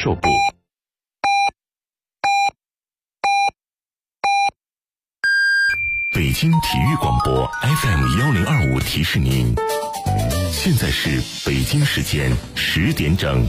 售部。北京体育广播 FM1025 提示您，现在是北京时间10点整。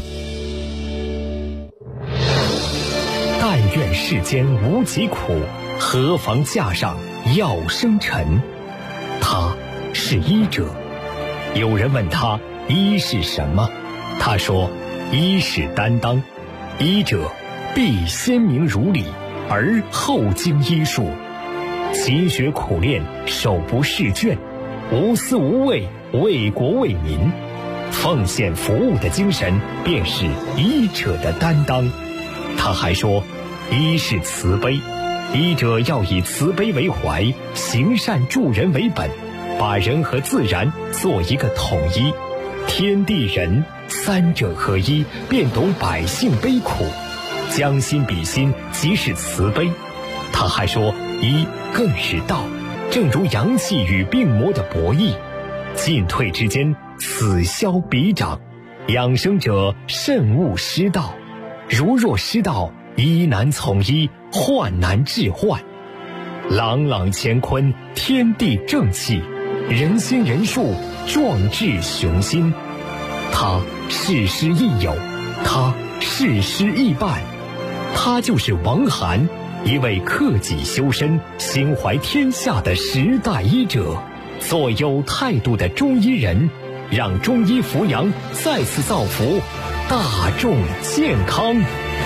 但愿世间无疾苦，何妨架上药生尘。他是医者。有人问他医是什么，他说医是担当，医者必先明如理，而后经医术，勤学苦练，手不释卷，无私无畏，为国为民，奉献服务的精神便是医者的担当。他还说医是慈悲，医者要以慈悲为怀，行善助人为本，把人和自然做一个统一，天地人三者合一，便懂百姓悲苦，将心比心，即是慈悲。他还说医更是道，正如阳气与病魔的博弈，进退之间，此消彼长，养生者慎勿失道，如若失道，医难从医，患难治患。朗朗乾坤，天地正气，人心人术，壮志雄心。他事师亦友，他事师亦伴，他就是王涵，一位克己修身、心怀天下的时代医者，做有态度的中医人，让中医扶阳再次造福大众健康。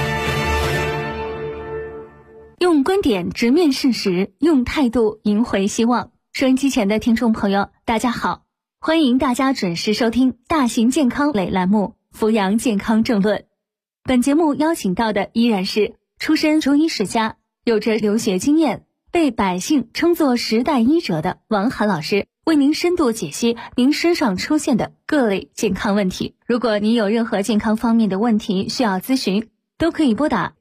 用观点直面事实，用态度赢回希望。收音机前的听众朋友，大家好，欢迎大家准时收听大型健康类栏目《扶阳健康政论》。本节目邀请到的依然是出身中医世家，有着留学经验，被百姓称作时代医者的王涵老师，为您深度解析您身上出现的各类健康问题。如果您有任何健康方面的问题需要咨询，都可以拨打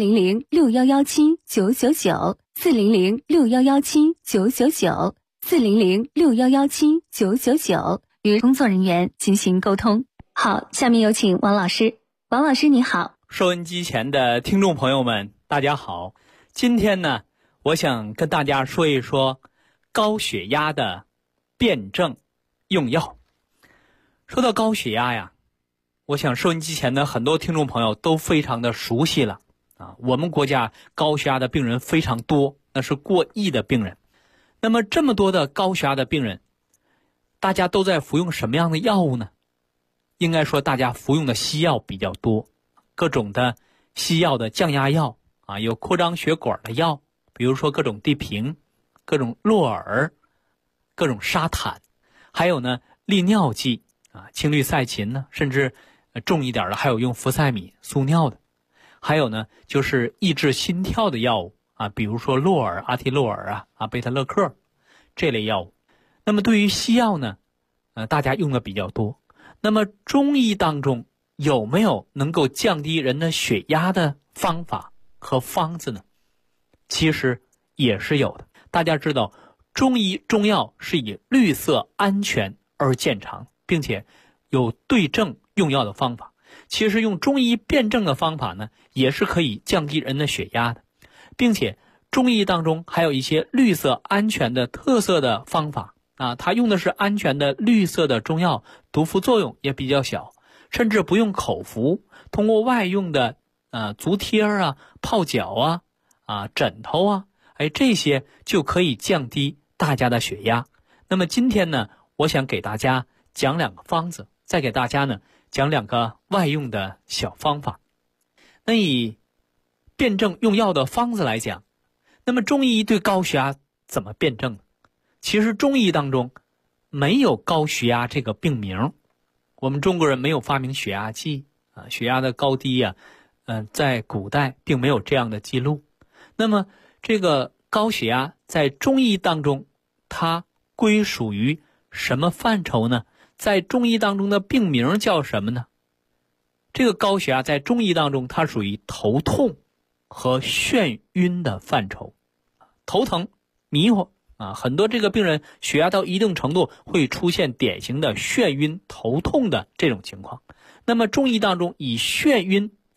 400-6117-999，400-6117-999，400-6117-999，与工作人员进行沟通。好，下面有请王老师。王老师你好。 收音机前的听众朋友们，大家好。今天呢，我想跟大家说一说高血压的辩证用药。说到高血压呀，我想收音机前的很多听众朋友都非常的熟悉了啊。我们国家高血压的病人非常多，那是过亿的病人。那么这么多的高血压的病人，大家都在服用什么样的药物呢？应该说大家服用的西药比较多，各种的西药的降压药啊，有扩张血管的药，比如说各种地平、各种洛尔、各种沙坦，还有呢利尿剂啊，氢氯噻嗪呢，甚至重一点的还有用氟塞米速尿的，还有呢就是抑制心跳的药物啊，比如说洛尔、阿替洛尔啊、贝塔勒克这类药物。那么对于西药呢，大家用的比较多。那么中医当中有没有能够降低人的血压的方法和方子呢？其实也是有的。大家知道，中医中药是以绿色、安全而见长，并且有对症用药的方法。其实用中医辩证的方法呢，也是可以降低人的血压的，并且中医当中还有一些绿色、安全的特色的方法啊，它用的是安全的绿色的中药，毒副作用也比较小，甚至不用口服，通过外用的足贴啊、泡脚啊、枕头啊，这些就可以降低大家的血压。那么今天呢，我想给大家讲两个方子，再给大家呢讲两个外用的小方法。那以辩证用药的方子来讲，那么中医对高血压怎么辩证呢？其实中医当中没有高血压这个病名，我们中国人没有发明血压计啊，血压的高低在古代并没有这样的记录。那么这个高血压在中医当中，它归属于什么范畴呢？在中医当中的病名叫什么呢？这个高血压在中医当中，它属于头痛和眩晕的范畴。头疼、迷糊啊，很多这个病人血压到一定程度会出现典型的眩晕、头痛的这种情况。那么中医当中以眩晕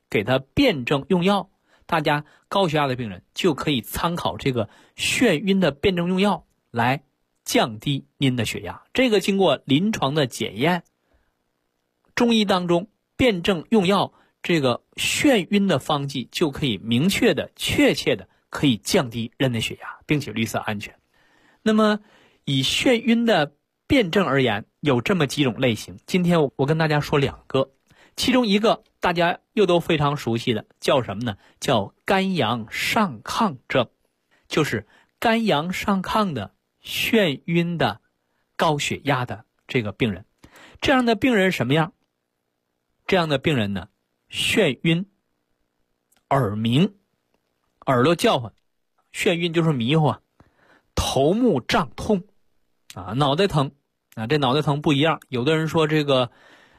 给他辩证用药，大家高血压的病人就可以参考这个眩晕的辩证用药来降低您的血压。这个经过临床的检验，中医当中辩证用药这个眩晕的方剂就可以明确的、确切的可以降低人的血压，并且绿色安全。那么以眩晕的辩证而言，有这么几种类型，今天我跟大家说2个，其中一个大家又都非常熟悉的叫什么呢？叫肝阳上亢症，就是肝阳上亢的眩晕的高血压的这个病人。这样的病人什么样？这样的病人呢，眩晕、耳鸣，耳朵叫唤，眩晕就是迷糊，头目胀痛脑袋疼这脑袋疼不一样，有的人说这个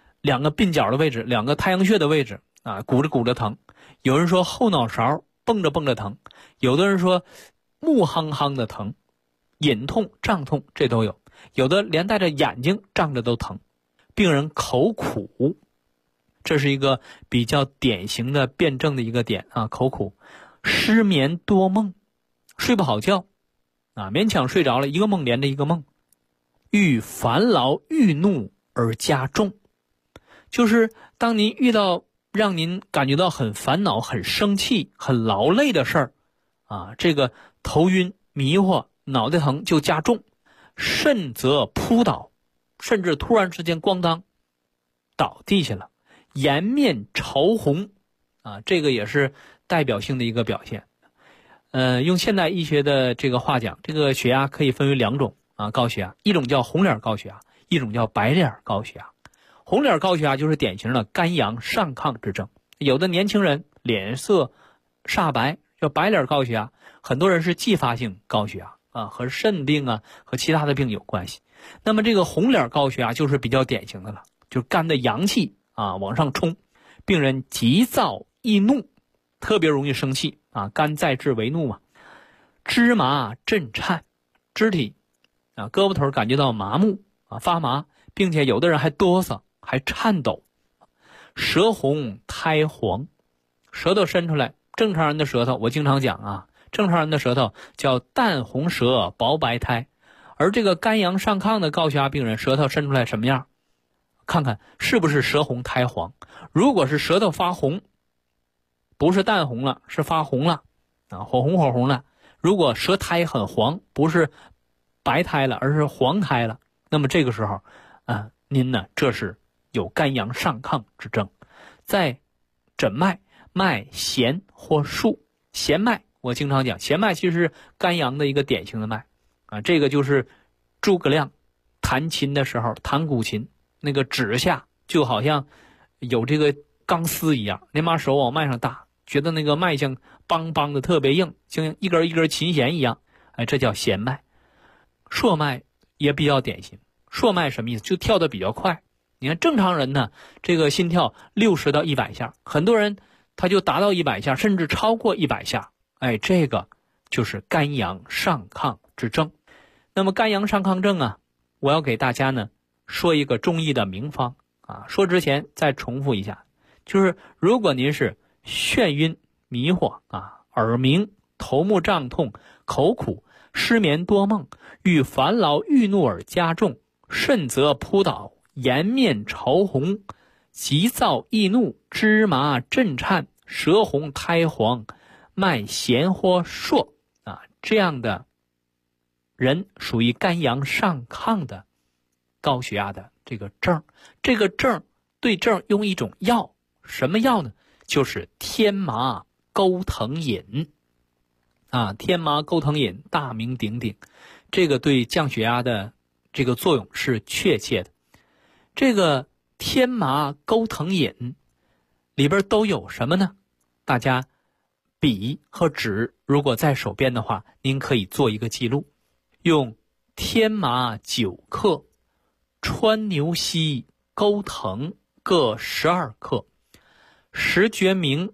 2个鬓角的位置、2个太阳穴的位置鼓着疼，有人说后脑勺蹦着疼，有的人说目夯夯的疼，隐痛、胀痛这都有，有的连带着眼睛胀着都疼。病人口苦，这是一个比较典型的辩证的一个点口苦。失眠多梦，睡不好觉勉强睡着了，一个梦连着一个梦。遇烦劳郁怒而加重，就是当您遇到让您感觉到很烦恼、很生气、很劳累的事儿这个头晕、迷糊、脑袋疼就加重，甚则扑倒，甚至突然之间咣当倒地下了，颜面潮红这个也是代表性的一个表现。用现代医学的这个话讲，这个血压可以分为2种高血压，一种叫红脸高血压，一种叫白脸高血压。红脸高血压就是典型的肝阳上亢之症，有的年轻人脸色煞白，叫白脸高血压，很多人是继发性高血压和肾病和其他的病有关系。那么这个红脸高血压就是比较典型的了，就是肝的阳气往上冲，病人急躁易怒，特别容易生气肝在志为怒嘛。肢麻震颤，肢体胳膊腿感觉到麻木发麻，并且有的人还哆嗦还颤抖。舌红苔黄，舌头伸出来，正常人的舌头我经常讲正常人的舌头叫淡红舌薄白苔，而这个肝阳上亢的高血压病人舌头伸出来什么样？看看是不是舌红苔黄。如果是舌头发红，不是淡红了，是发红了火红了。如果舌苔很黄，不是白苔了，而是黄苔了，那么这个时候您呢这是有肝阳上亢之症。再诊脉，脉弦或数。弦脉我经常讲，弦脉其实是肝阳的一个典型的脉这个就是诸葛亮弹琴的时候，弹古琴那个指下就好像有这个钢丝一样，您把手往脉上搭，觉得那个脉象梆梆的特别硬，像一根一根琴弦一样这叫弦脉。硕脉也比较典型，硕脉什么意思？就跳得比较快。你看正常人呢，这个心跳60到100下，很多人他就达到100下，甚至超过100下这个就是肝阳上亢之症。那么肝阳上亢症我要给大家呢说一个中医的名方说之前再重复一下，就是如果您是眩晕迷糊耳鸣、头目胀痛、口苦、失眠多梦、遇烦劳郁怒而加重，甚则扑倒，颜面潮红，急躁易怒，肢麻震颤，舌红苔黄，脉弦或硕这样的人属于肝阳上亢的高血压的这个症。这个症对症用一种药，什么药呢？就是天麻钩藤饮天麻钩藤饮大名鼎鼎，这个对降血压的这个作用是确切的。这个天麻钩藤饮里边都有什么呢？大家笔和纸如果在手边的话，您可以做一个记录。用天麻9克，川牛膝、钩藤各12克，石决明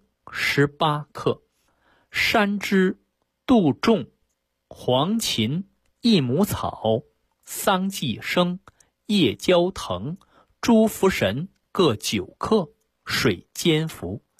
18克，山栀、杜仲、黄芩、益母草、桑寄生、夜交藤、猪茯神各9克，水煎服。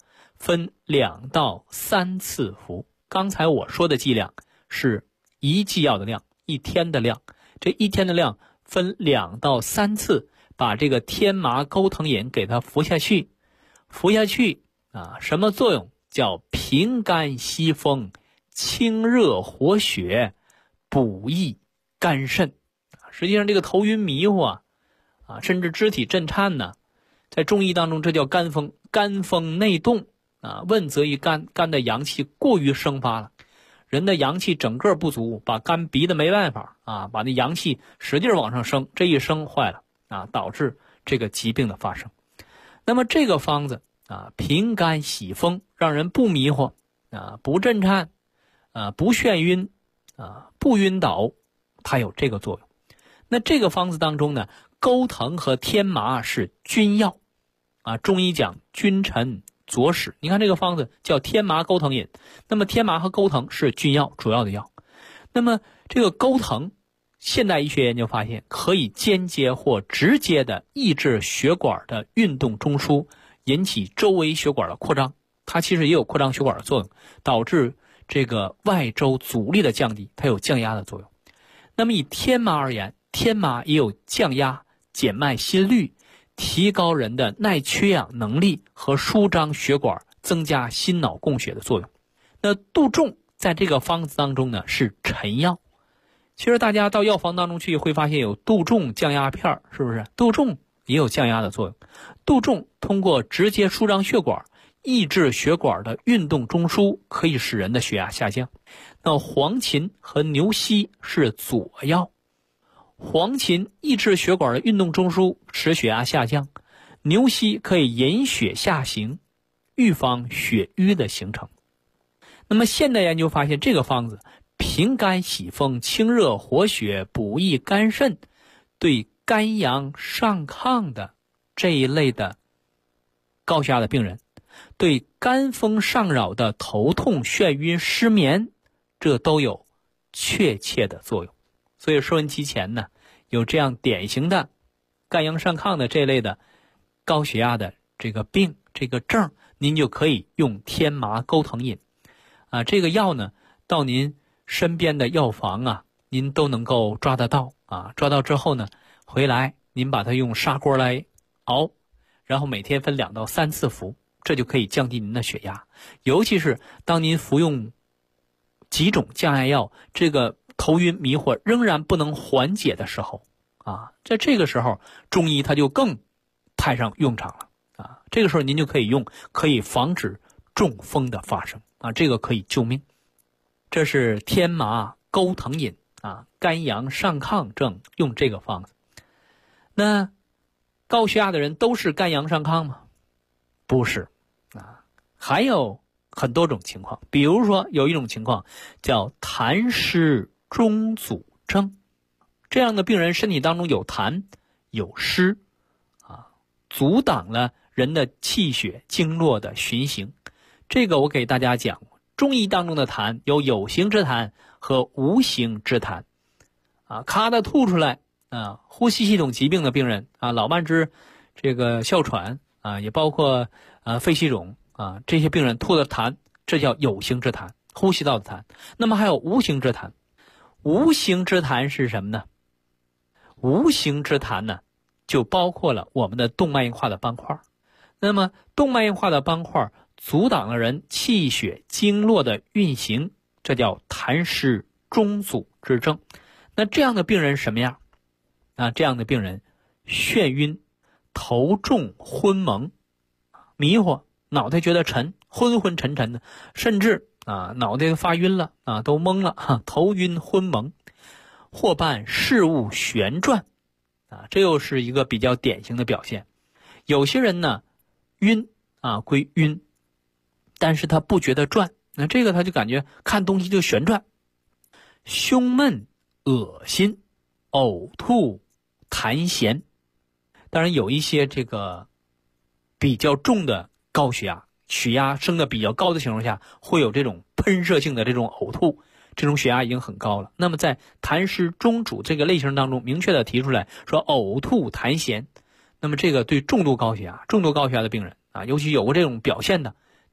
分2到3次服。刚才我说的剂量是一剂药的量，1天的量，这1天的量分2到3次，把这个天麻钩藤饮给它服下去。服下去什么作用？叫平肝息风，清热活血，补益肝肾。实际上这个头晕迷糊甚至肢体震颤呢，在中医当中这叫肝风。肝风内动问责于肝，肝的阳气过于生发了，人的阳气整个不足，把肝逼得没办法把那阳气使劲往上升，这一升坏了导致这个疾病的发生。那么这个方子平肝息风，让人不迷糊不震颤不眩晕不晕倒，它有这个作用。那这个方子当中呢，钩藤和天麻是君药中医讲君臣佐使。你看这个方子叫天麻钩藤饮，那么天麻和钩藤是君药，主要的药。那么这个钩藤，现代医学研究发现可以间接或直接的抑制血管的运动中枢，引起周围血管的扩张，它其实也有扩张血管的作用，导致这个外周阻力的降低，它有降压的作用。那么以天麻而言，天麻也有降压、减慢心率、提高人的耐缺氧能力和舒张血管、增加心脑供血的作用。那杜仲在这个方子当中呢是臣药。其实大家到药房当中去会发现有杜仲降压片，是不是？杜仲也有降压的作用。杜仲通过直接舒张血管，抑制血管的运动中枢，可以使人的血压下降。那黄芩和牛膝是佐药。黄芩抑制血管的运动中枢，使血压下降；牛膝可以引血下行，预防血瘀的形成。那么现代研究发现，这个方子平肝息风、清热活血、补益肝肾，对肝阳上亢的这一类的高血压的病人，对肝风上扰的头痛、眩晕、失眠，这都有确切的作用。所以收音机前呢，有这样典型的肝阳上亢的这类的高血压的这个病这个症，您就可以用天麻钩藤饮这个药呢，到您身边的药房您都能够抓得到抓到之后呢，回来您把它用砂锅来熬，然后每天分2到3次服，这就可以降低您的血压。尤其是当您服用几种降压药，这个头晕迷惑仍然不能缓解的时候在这个时候中医它就更派上用场了这个时候您就可以用，可以防止中风的发生这个可以救命。这是天麻钩藤饮肝阳上亢症用这个方子。那高血压的人都是肝阳上亢吗？不是还有很多种情况。比如说有一种情况叫痰湿中阻症，这样的病人身体当中有痰有湿阻挡了人的气血经络的循行。这个我给大家讲，中医当中的痰有形之痰和无形之痰咔的吐出来呼吸系统疾病的病人老慢支这个哮喘也包括肺气肿这些病人吐的痰，这叫有形之痰，呼吸道的痰。那么还有无形之痰。无形之痰是什么呢？无形之痰呢，就包括了我们的动脉硬化的斑块。那么动脉硬化的斑块阻挡了人气血经络的运行，这叫痰湿中阻之症。那这样的病人什么样这样的病人眩晕、头重、昏蒙、迷糊，脑袋觉得沉，昏昏沉沉的，甚至脑袋发晕了都懵了头晕昏蒙，或伴事物旋转这又是一个比较典型的表现。有些人呢晕归晕，但是他不觉得转，那这个他就感觉看东西就旋转。胸闷、恶心、呕吐、痰涎。当然有一些这个比较重的高血压，血压升的比较高的情况下，会有这种喷射性的这种呕吐，这种血压已经很高了。那么在痰湿中阻这个类型当中明确的提出来说呕吐痰涎，那么这个对重度高血压的病人尤其有过这种表现的，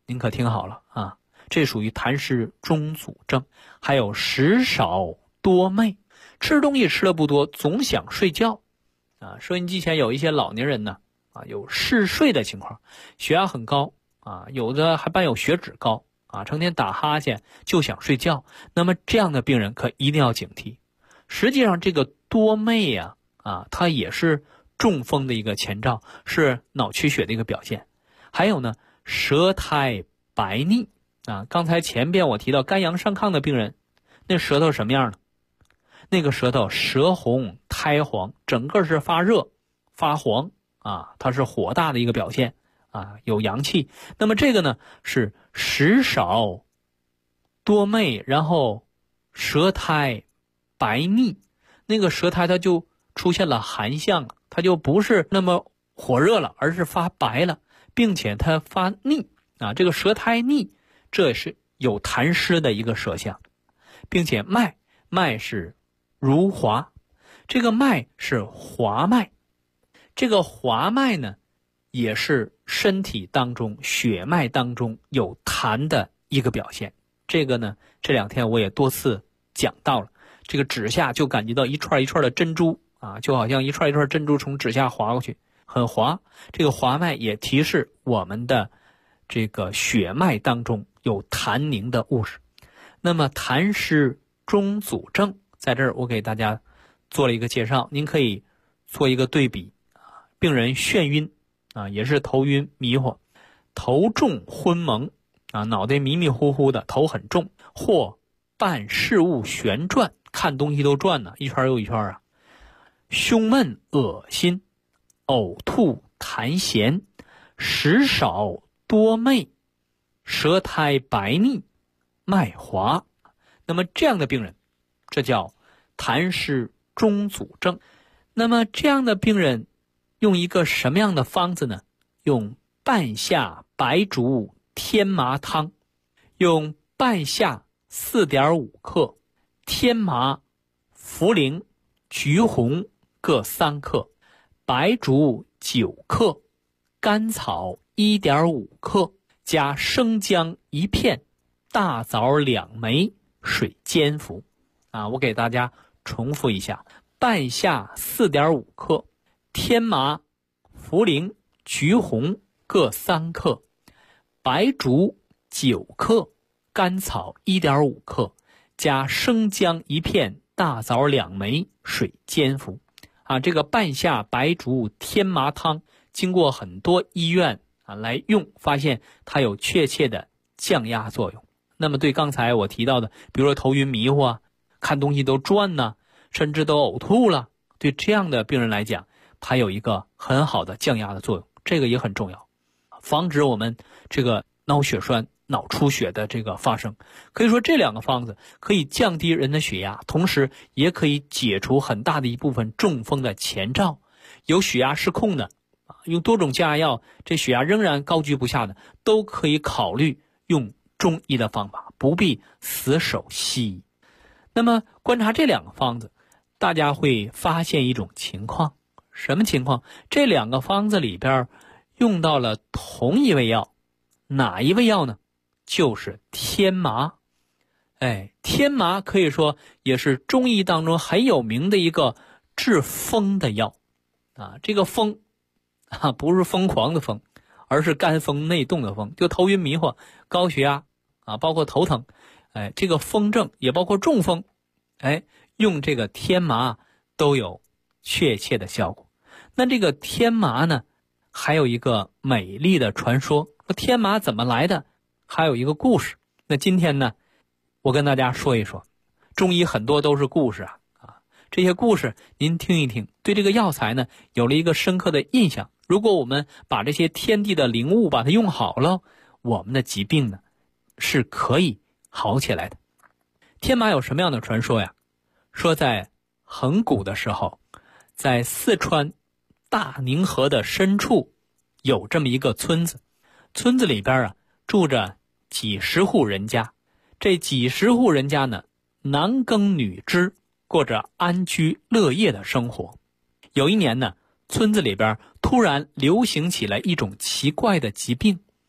您可听好了啊，这属于痰湿中阻症。还有食少多寐，吃东西吃的不多，总想睡觉啊。收音机前有一些老年人呢啊，有嗜睡的情况，血压很高啊，有的还伴有血脂高啊，成天打哈欠就想睡觉。那么这样的病人可一定要警惕。实际上这个多寐呀它也是中风的一个前兆，是脑缺血的一个表现。还有呢，舌苔白腻啊，刚才前边我提到肝阳上亢的病人，那舌头什么样呢？那个舌头舌红苔黄，整个是发热发黄啊，它是火大的一个表现啊，有阳气。那么这个呢是食少多寐，然后舌苔白腻，那个舌苔它就出现了寒象，它就不是那么火热了，而是发白了，并且它发腻啊，这个舌苔腻，这也是有痰湿的一个舌象。并且脉是如滑，这个脉是滑脉，这个滑脉呢也是身体当中血脉当中有痰的一个表现。这个呢这2天我也多次讲到了，这个指下就感觉到一串一串的珍珠啊，就好像一串一串珍珠从指下滑过去，很滑。这个滑脉也提示我们的这个血脉当中有痰凝的物质。那么痰湿中阻症，在这儿我给大家做了一个介绍，您可以做一个对比啊。病人眩晕啊，也是头晕迷糊，头重昏蒙啊，脑袋迷迷糊糊的，头很重，或伴事物旋转，看东西都转呢，一圈又一圈啊。胸闷恶心，呕吐痰涎，食少多寐，舌苔白腻，脉滑。那么这样的病人，这叫痰湿中阻症。那么这样的病人用一个什么样的方子呢？用半夏白术天麻汤，用半夏 4.5 克，天麻、茯苓、橘红各3克，白术9克，甘草 1.5 克，加生姜1片，大枣2枚，水煎服啊。我给大家重复一下：半夏 4.5 克，天麻、茯苓、橘红各3克，白术9克，甘草 1.5 克，加生姜1片，大枣2枚，水煎服啊。这个半夏白术天麻汤经过很多医院来用，发现它有确切的降压作用。那么对刚才我提到的，比如说头晕迷糊啊，看东西都转呢，甚至都呕吐了，对这样的病人来讲，它有一个很好的降压的作用，这个也很重要，防止我们这个脑血栓、脑出血的这个发生。可以说这2个方子可以降低人的血压，同时也可以解除很大的一部分中风的前兆。有血压失控的用多种降压药，这血压仍然高居不下的，都可以考虑用中医的方法，不必死守西医。那么观察这2个方子，大家会发现一种情况，什么情况？这2个方子里边用到了同一味药，哪一味药呢？就是天麻。天麻可以说也是中医当中很有名的一个治风的药啊。这个风不是疯狂的疯，而是肝风内动的风，就头晕迷糊、高血压啊，包括头疼，这个风症也包括中风，用这个天麻都有确切的效果。那这个天麻呢，还有一个美丽的传说，说天麻怎么来的，还有一个故事。那今天呢，我跟大家说一说，中医很多都是故事啊，这些故事您听一听，对这个药材呢有了一个深刻的印象。如果我们把这些天地的灵物把它用好了，我们的疾病呢是可以好起来的。天麻有什么样的传说呀？说在很古的时候，在四川大宁河的深处有这么一个村子，村子里边住着几十户人家，这几十户人家呢男耕女织，过着安居乐业的生活。有一年呢，村子里边突然流行起来一种奇怪的疾病，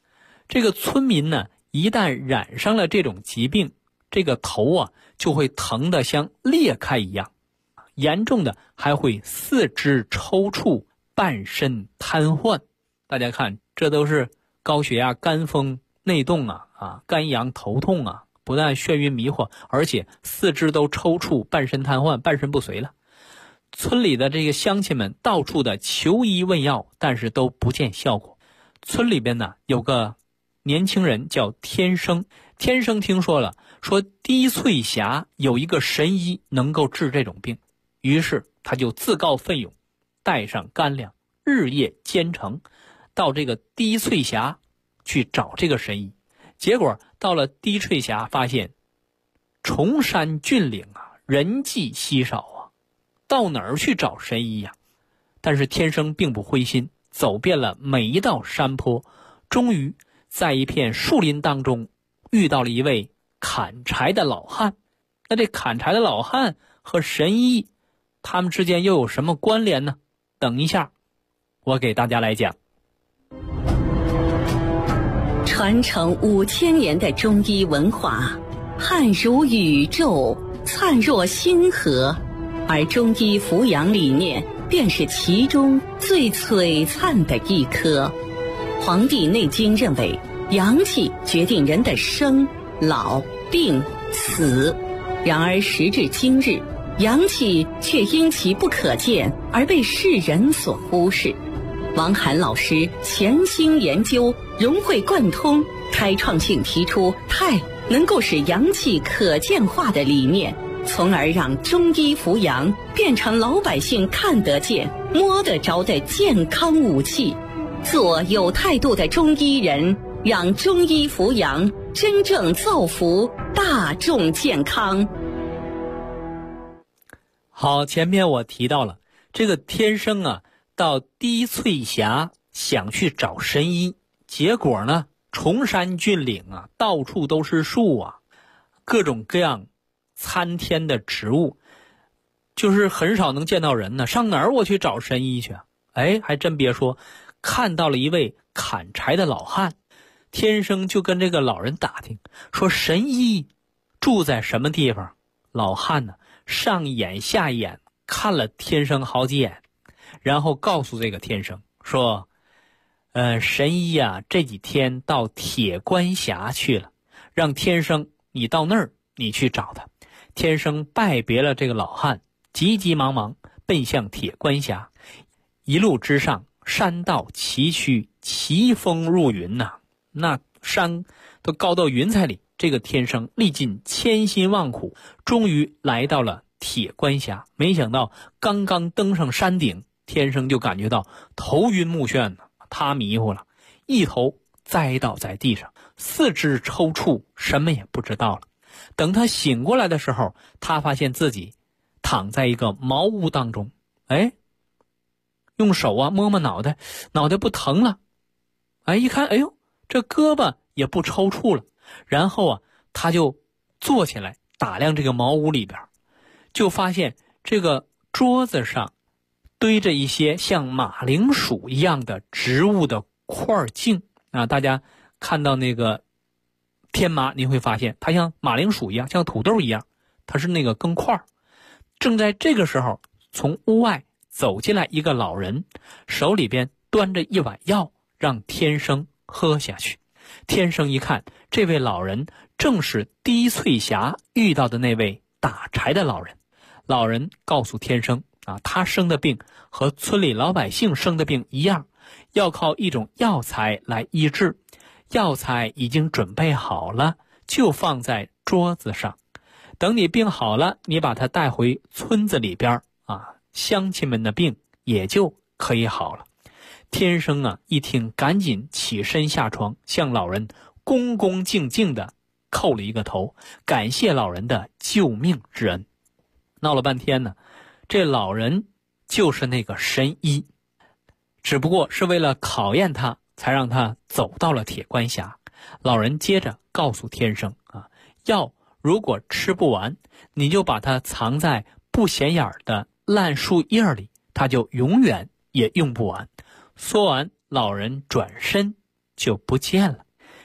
这个村民呢，一旦染上了这种疾病，这个头啊就会疼得像裂开一样，严重的还会四肢抽搐，半身瘫痪。大家看，这都是高血压、肝风内动肝阳头痛啊，不但眩晕迷惑，而且四肢都抽搐，半身瘫痪，半身不遂了。村里的这个乡亲们到处的求医问药，但是都不见效果。村里边呢有个年轻人叫天生，天生听说了，说低翠峡有一个神医能够治这种病，于是他就自告奋勇，带上干粮，日夜兼程，到这个低翠峡去找这个神医。结果到了低翠峡，发现崇山峻岭人迹稀少啊，到哪儿去找神医呀？但是天生并不灰心，走遍了每一道山坡，终于在一片树林当中遇到了一位砍柴的老汉。那这砍柴的老汉和神医，他们之间又有什么关联呢？等一下我给大家来讲。 传承5000年的中医文化，汉如宇宙，灿若星河，而中医扶阳理念便是其中最璀璨的一颗。《黄帝内经》认为，阳气决定人的生、老、病、死。然而时至今日，阳气却因其不可见而被世人所忽视。王涵老师潜心研究，融会贯通，开创性提出太能够使阳气可见化的理念，从而让中医扶阳变成老百姓看得见、摸得着的健康武器。做有态度的中医人，让中医扶阳真正造福大众健康。 好，前面我提到了这个天生到低翠峡想去找神医，结果呢，崇山峻岭到处都是树各种各样参天的植物，就是很少能见到人呢。上哪儿我去找神医去？还真别说，看到了一位砍柴的老汉，天生就跟这个老人打听，说神医住在什么地方。老汉呢，上眼下眼看了天生好几眼，然后告诉这个天生说，神医这几天到铁关峡去了，让天生你到那儿你去找他。天生拜别了这个老汉，急急忙忙奔向铁关峡。一路之上，山道崎岖，奇峰入云那山都高到云彩里。这个天生历尽千辛万苦，终于来到了铁关峡。没想到刚刚登上山顶，天生就感觉到头晕目眩他迷糊了，一头栽倒在地上，四肢抽搐，什么也不知道了。等他醒过来的时候，他发现自己躺在一个茅屋当中，用手摸摸脑袋，脑袋不疼了。一看，这胳膊也不抽搐了。然后他就坐起来打量这个茅屋里边，就发现这个桌子上堆着一些像马铃薯一样的植物的块茎大家看到那个天麻，你会发现它像马铃薯一样，像土豆一样，它是那个根块。正在这个时候，从屋外走进来一个老人，手里边端着一碗药，让天生喝下去。天生一看，这位老人正是低翠峡遇到的那位打柴的老人。老人告诉天生他生的病和村里老百姓生的病一样，要靠一种药材来医治。药材已经准备好了，就放在桌子上。等你病好了，你把它带回村子里边乡亲们的病也就可以好了。天生一听，赶紧起身下床，向老人恭恭敬敬地叩了一个头，感谢老人的救命之恩。闹了半天呢，这老人就是那个神医，只不过是为了考验他，才让他走到了铁关峡。老人接着告诉天生药如果吃不完，你就把它藏在不显眼的烂树叶里，它就永远也用不完。说完，老人转身就不见了。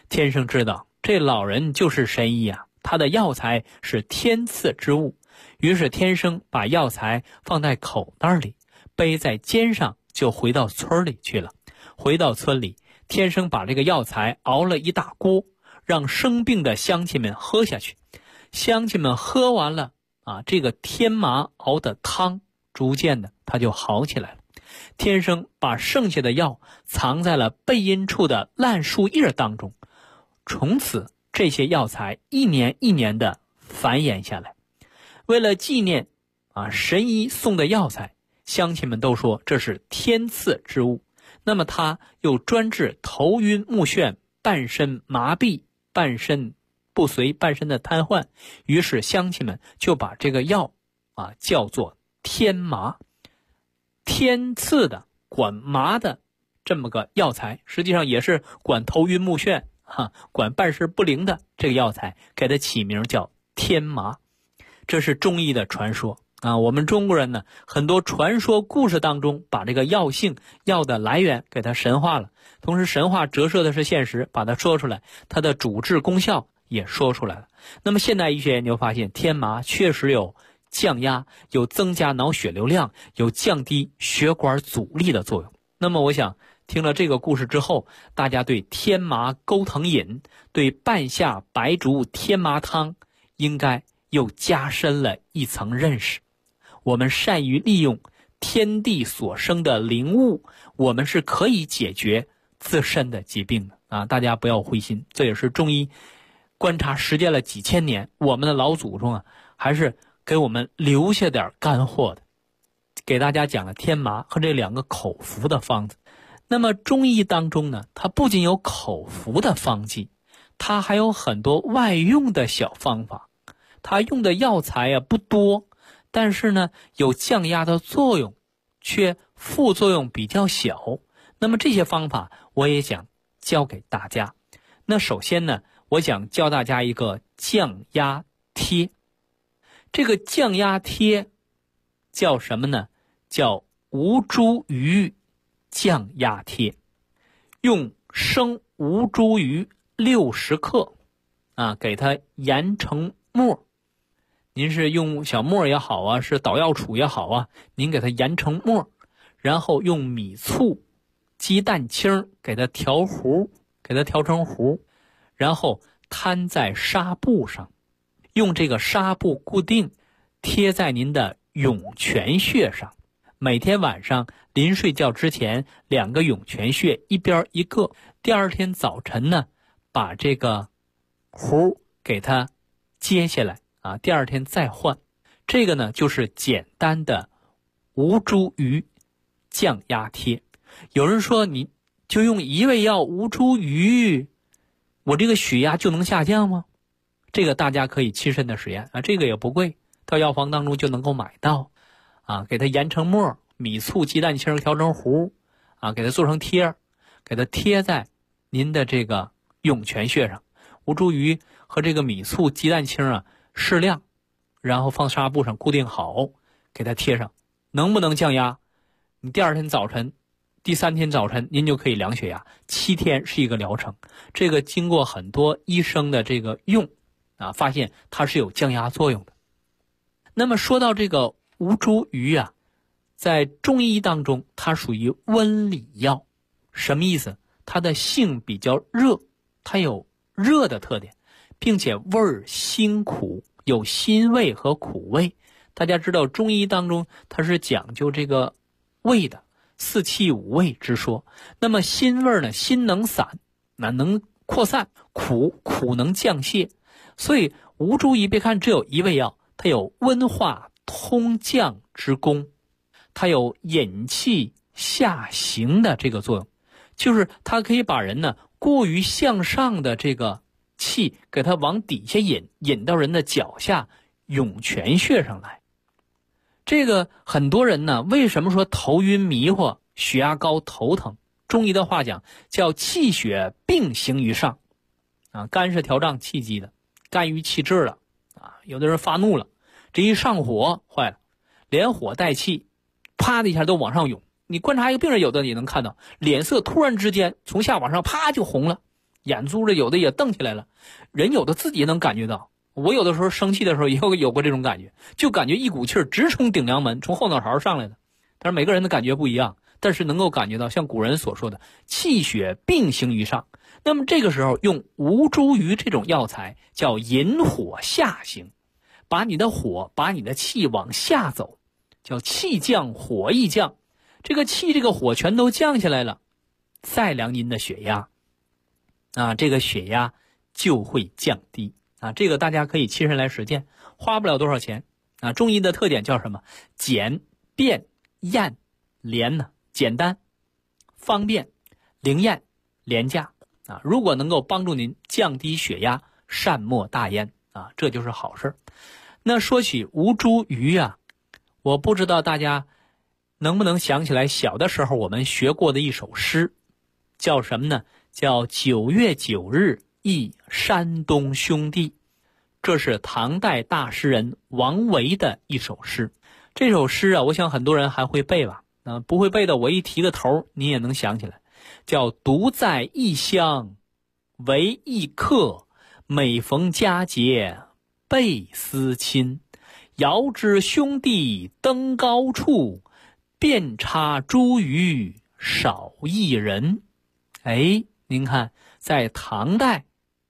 天生知道这老人就是神医啊，他的药材是天赐之物，于是天生把药材放在口袋里，背在肩上，就回到村里去了。回到村里，天生把这个药材熬了一大锅，让生病的乡亲们喝下去。乡亲们喝完了这个天麻熬的汤，逐渐的他就好起来了。天生把剩下的药藏在了背阴处的烂树叶当中，从此这些药材一年一年的繁衍下来。为了纪念神医送的药材，乡亲们都说这是天赐之物。那么他又专治头晕目眩、半身麻痹、半身不遂、半身的瘫痪，于是乡亲们就把这个药叫做天麻。天赐的管麻的这么个药材，实际上也是管头晕目眩管半身不灵的这个药材，给它起名叫天麻。这是中医的传说我们中国人呢，很多传说故事当中把这个药性、药的来源给它神化了，同时神话折射的是现实，把它说出来，它的主治功效也说出来了。那么现代医学研究发现，天麻确实有降压，有增加脑血流量，有降低血管阻力的作用。那么我想听了这个故事之后，大家对天麻钩藤饮、对半夏白术天麻汤应该又加深了一层认识。我们善于利用天地所生的灵物，我们是可以解决自身的疾病的大家不要灰心，这也是中医观察实践了几千年，我们的老祖宗还是给我们留下点干货的，给大家讲了天麻和这2个口服的方子。那么中医当中呢，它不仅有口服的方剂，它还有很多外用的小方法。它用的药材不多，但是呢有降压的作用，却副作用比较小。那么这些方法我也想教给大家。那首先呢，我想教大家一个降压贴。这个降压贴叫什么呢？叫吴茱萸降压贴。用生吴茱萸60克给它研成末。您是用小末也好是捣药杵也好您给它研成末，然后用米醋、鸡蛋清给它调糊，给它调成糊，然后摊在纱布上，用这个纱布固定，贴在您的涌泉穴上。每天晚上临睡觉之前，2个涌泉穴一边一个。第二天早晨呢，把这个糊给它揭下来第二天再换。这个呢就是简单的吴茱萸降压贴。有人说你就用1味药吴茱萸，我这个血压就能下降吗？这个大家可以亲身的实验这个也不贵，到药房当中就能够买到给它研成末，米醋鸡蛋清调成糊给它做成贴，给它贴在您的这个涌泉穴上。吴茱萸和这个米醋鸡蛋清适量，然后放纱布上固定好，给它贴上。能不能降压？你第二天早晨、第3天早晨您就可以量血压，7天是一个疗程。这个经过很多医生的这个用发现它是有降压作用的。那么说到这个吴茱萸在中医当中它属于温里药。什么意思？它的性比较热，它有热的特点，并且味儿辛苦，有辛味和苦味。大家知道中医当中它是讲究这个味的，4气5味之说。那么辛味呢，辛能散，能扩散；苦能降泻。所以吴茱萸别看只有1味药，它有温化通降之功，它有引气下行的这个作用，就是它可以把人呢过于向上的这个气给它往底下引到人的脚下涌泉穴上来。这个很多人呢，为什么说头晕迷惑、血压高、头疼？中医的话讲叫气血并行于上肝是调胀气机的，肝郁气滞了有的人发怒了，这一上火坏了，连火带气，啪的一下都往上涌。你观察一个病人，有的你能看到脸色突然之间从下往上啪就红了， 眼珠子有的也瞪起来了，人有的自己能感觉到。我有的时候生气的时候也有过这种感觉，就感觉一股气儿直冲顶梁门，从后脑勺上来的。但是每个人的感觉不一样，但是能够感觉到像古人所说的气血并行于上。那么这个时候用吴茱萸这种药材叫引火下行，把你的火把你的气往下走，叫气降火亦降，这个气这个火全都降下来了，再量您的血压啊，这个血压就会降低啊。这个大家可以亲身来实践，花不了多少钱啊。中医的特点叫什么？简便验廉呢，简单方便灵验廉价啊。如果能够帮助您降低血压，善莫大焉啊，这就是好事。那说起吴茱萸啊，我不知道大家能不能想起来小的时候我们学过的一首诗，叫什么呢？叫9月9日忆山东兄弟。这是唐代大诗人王维的一首诗。这首诗啊，我想很多人还会背吧，不会背的我一提个头你也能想起来，叫独在异乡为异客，每逢佳节倍思亲。遥知兄弟登高处，遍插茱萸少一人。哎，您看在唐代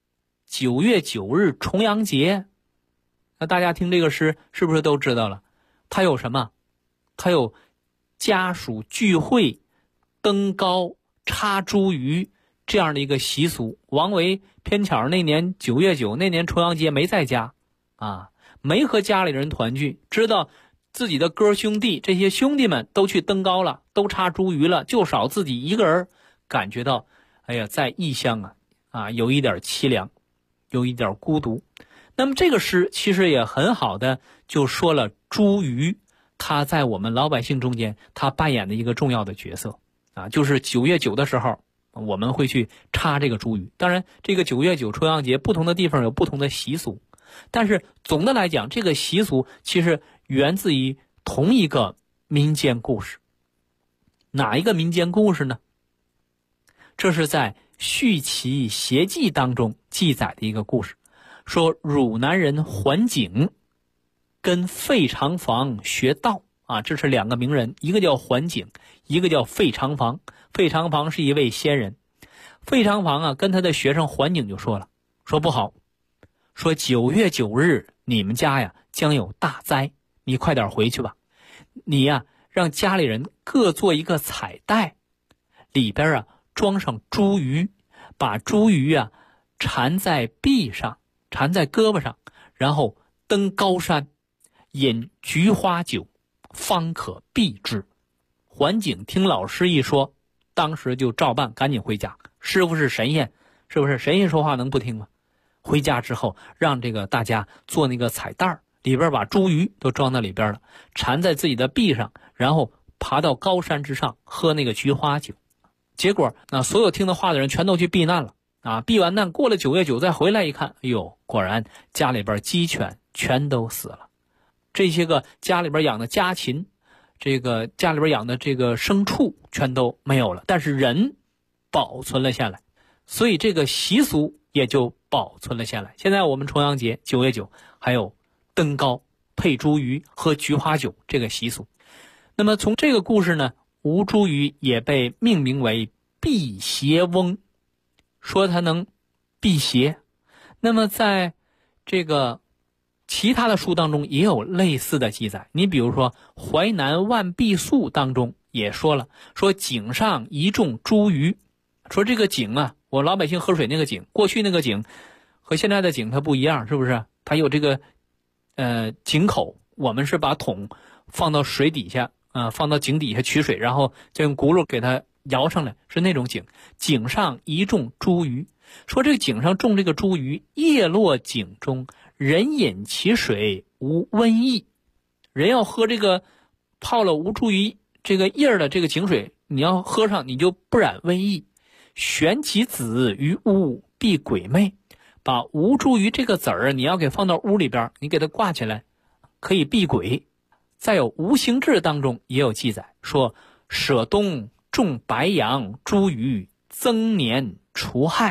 9月9日重阳节，那大家听这个诗是不是都知道了？它有什么？它有家属聚会登高插茱萸这样的一个习俗。王维偏巧那年9月9那年重阳节没在家啊，没和家里人团聚，知道自己的哥兄弟这些兄弟们都去登高了，都插茱萸了，就少自己一个人，感觉到哎呀在异乡啊有一点凄凉，有一点孤独。那么这个诗其实也很好的就说了茱萸它在我们老百姓中间它扮演的一个重要的角色啊，就是9月9的时候我们会去插这个茱萸。当然这个9月9重阳节不同的地方有不同的习俗，但是总的来讲这个习俗其实源自于同一个民间故事。哪一个民间故事呢？这是在《续齐谐记》当中记载的一个故事，说汝南人桓景跟费长房学道啊，这是两个名人，一个叫桓景，一个叫费长房。费长房是一位仙人。费长房啊跟他的学生桓景就说了，说不好，说9月9日你们家呀将有大灾，你快点回去吧。你呀让家里人各做一个彩带，里边啊装上茱萸，把茱萸啊缠在臂上，缠在胳膊上，然后登高山，饮菊花酒，方可避之。桓景听老师一说，当时就照办，赶紧回家。师傅是神仙，是不是？神仙说话能不听吗？回家之后让这个大家做那个彩带，里边把茱萸都装到里边了，缠在自己的臂上，然后爬到高山之上喝那个菊花酒。结果所有听的话的人全都去避难了啊！避完难过了9月9再回来一看，哎呦，果然家里边鸡犬全都死了，这些个家里边养的家禽，这个家里边养的这个牲畜全都没有了，但是人保存了下来，所以这个习俗也就保存了下来。现在我们重阳节9月9还有登高配茱萸喝菊花酒这个习俗。那么从这个故事呢，吴茱萸也被命名为辟邪翁，说它能辟邪。那么在这个其他的书当中也有类似的记载，你比如说《淮南万碧宿》当中也说了，说井上一种茱萸，说这个井啊，我老百姓喝水那个井，过去那个井和现在的井它不一样，是不是？它有这个井口，我们是把桶放到水底下放到井底下取水，然后再用轱辘给它摇上来，是那种井。井上一种茱萸，说这个井上种这个茱萸，叶落井中，人饮其水无瘟疫。人要喝这个泡了吴茱萸这个叶的这个井水，你要喝上你就不染瘟疫。悬其子于屋，避鬼魅。把吴茱萸这个籽儿你要给放到屋里边，你给它挂起来，可以避鬼。再有《无形志》当中也有记载，说舍冬种白杨茱萸，增年除害，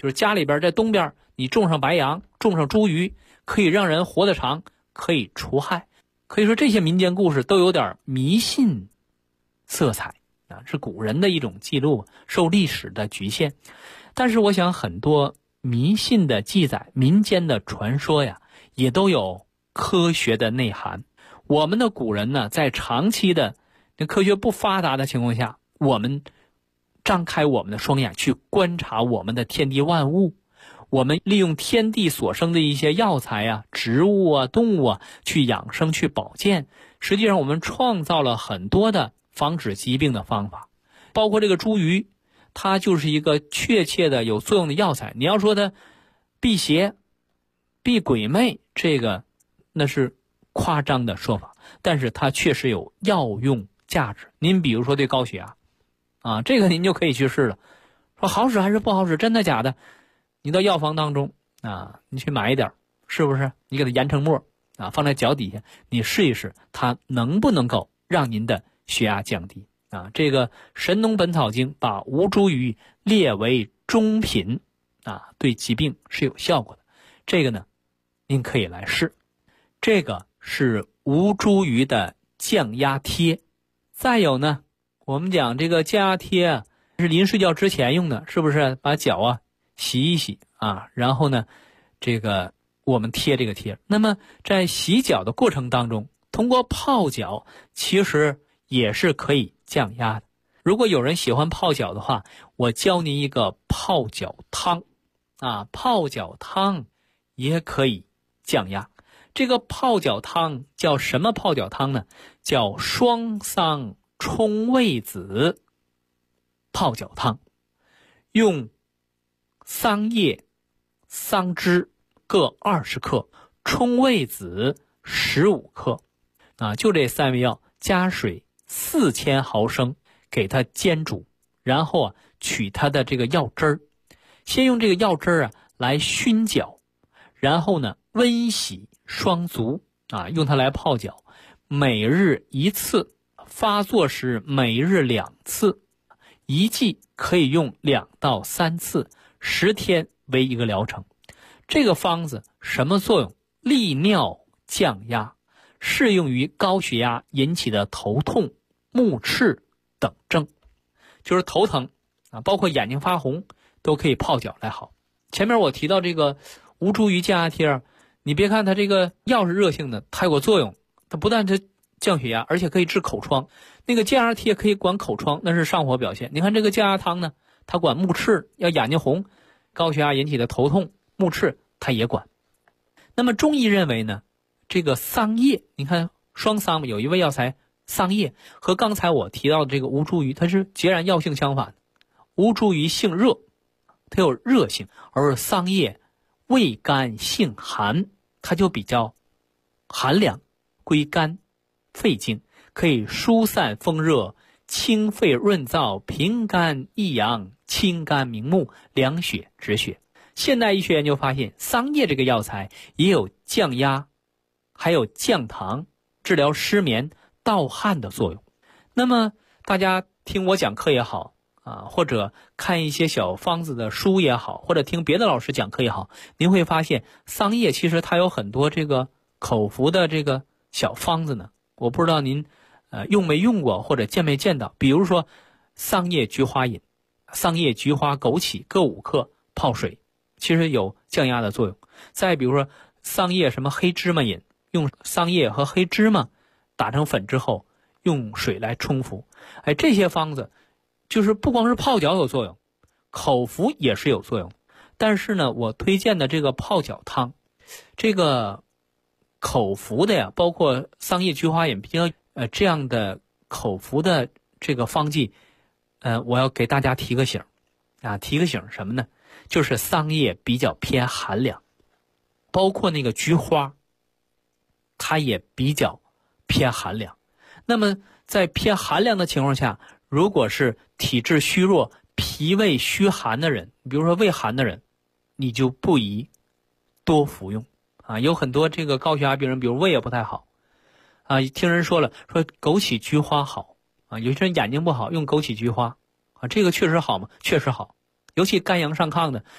就是家里边在东边你种上白杨，种上茱萸，可以让人活得长，可以除害。可以说这些民间故事都有点迷信色彩啊，是古人的一种记录，受历史的局限。但是我想很多迷信的记载，民间的传说呀，也都有科学的内涵。我们的古人呢，在长期的科学不发达的情况下，我们张开我们的双眼去观察我们的天地万物，我们利用天地所生的一些药材啊、植物啊、动物啊去养生、去保健。实际上我们创造了很多的防止疾病的方法，包括这个茱萸，它就是一个确切的有作用的药材。你要说它辟邪、避鬼魅，这个那是夸张的说法，但是它确实有药用价值。您比如说对高血压啊，这个您就可以去试了。说好使还是不好使，真的假的？你到药房当中啊，你去买一点，是不是？你给它研成末啊，放在脚底下，你试一试，它能不能够让您的血压降低啊？这个《神农本草经》把吴茱萸列为中品啊，对疾病是有效果的。这个呢，您可以来试。这个是吴茱萸的降压贴。再有呢，我们讲这个降压贴啊，是临睡觉之前用的，是不是？把脚啊洗一洗啊，然后呢，这个我们贴这个贴。那么在洗脚的过程当中，通过泡脚其实也是可以降压的。如果有人喜欢泡脚的话，我教您一个泡脚汤啊，泡脚汤也可以降压。这个泡脚汤叫什么泡脚汤呢？叫双桑冲味子泡脚汤。用桑叶、桑枝各20克，冲味子15克啊，就这3味药加水4000毫升，给它煎煮，然后啊取它的这个药汁儿，先用这个药汁儿啊来熏脚，然后呢温洗双足啊，用它来泡脚，每日1次，发作时每日2次，一剂可以用2到3次，10天为一个疗程。这个方子什么作用？利尿降压，适用于高血压引起的头痛、目赤等症，就是头疼啊，包括眼睛发红都可以泡脚来好。前面我提到这个吴茱萸降压贴，你别看它这个药是热性的，它有个作用，它不但是降血压，而且可以治口疮。那个降压贴可以管口疮，那是上火表现。你看这个降压汤呢，它管目赤，要眼睛红，高血压引起的头痛、目赤它也管。那么中医认为呢，这个桑叶，你看双桑有一味药材桑叶，和刚才我提到的这个吴茱萸，它是截然药性相反的。吴茱萸性热，它有热性，而桑叶味甘性寒，它就比较寒凉，归肝肺经，可以疏散风热，清肺润燥，平肝益阳，清肝明目，凉血止血。现代医学研究发现，桑叶这个药材也有降压，还有降糖、治疗失眠、盗汗的作用。那么大家听我讲课也好啊，或者看一些小方子的书也好，或者听别的老师讲课也好，您会发现桑叶其实它有很多这个口服的这个小方子呢。我不知道您用没用过或者见没见到。比如说桑叶菊花饮，桑叶、菊花、枸杞各5克泡水，其实有降压的作用。再比如说桑叶什么黑芝麻饮，用桑叶和黑芝麻打成粉之后，用水来冲服。哎，这些方子就是不光是泡脚有作用，口服也是有作用。但是呢，我推荐的这个泡脚汤，这个口服的呀，包括桑叶菊花饮比较这样的口服的这个方剂，我要给大家提个醒啊，提个醒什么呢？就是桑叶比较偏寒凉，包括那个菊花，它也比较偏寒凉。那么在偏寒凉的情况下，如果是体质虚弱、脾胃虚寒的人，比如说胃寒的人，你就不宜多服用啊。有很多这个高血压病人，比如胃也不太好啊，听人说了，说枸杞菊花好啊，有些人眼睛不好用枸杞菊花啊，这个确实好吗？确实好，尤其肝阳上亢的，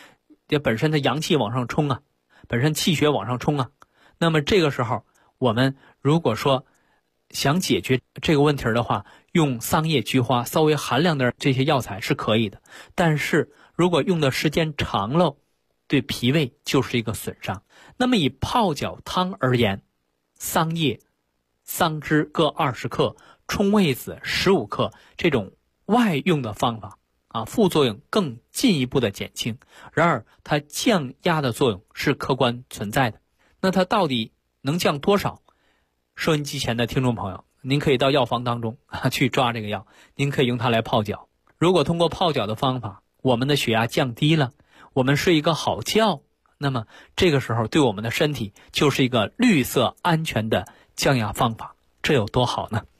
这本身的阳气往上冲啊，本身气血往上冲啊，那么这个时候我们如果说想解决这个问题的话，用桑叶、菊花稍微寒凉的这些药材是可以的，但是如果用的时间长了，对脾胃就是一个损伤。那么以泡脚汤而言，桑叶、桑枝各20克，冲味子15克，这种外用的方法啊，副作用更进一步的减轻。然而它降压的作用是客观存在的。那它到底能降多少？收音机前的听众朋友，您可以到药房当中去抓这个药，您可以用它来泡脚。如果通过泡脚的方法，我们的血压降低了，我们睡一个好觉，那么这个时候对我们的身体就是一个绿色安全的降压方法，这有多好呢？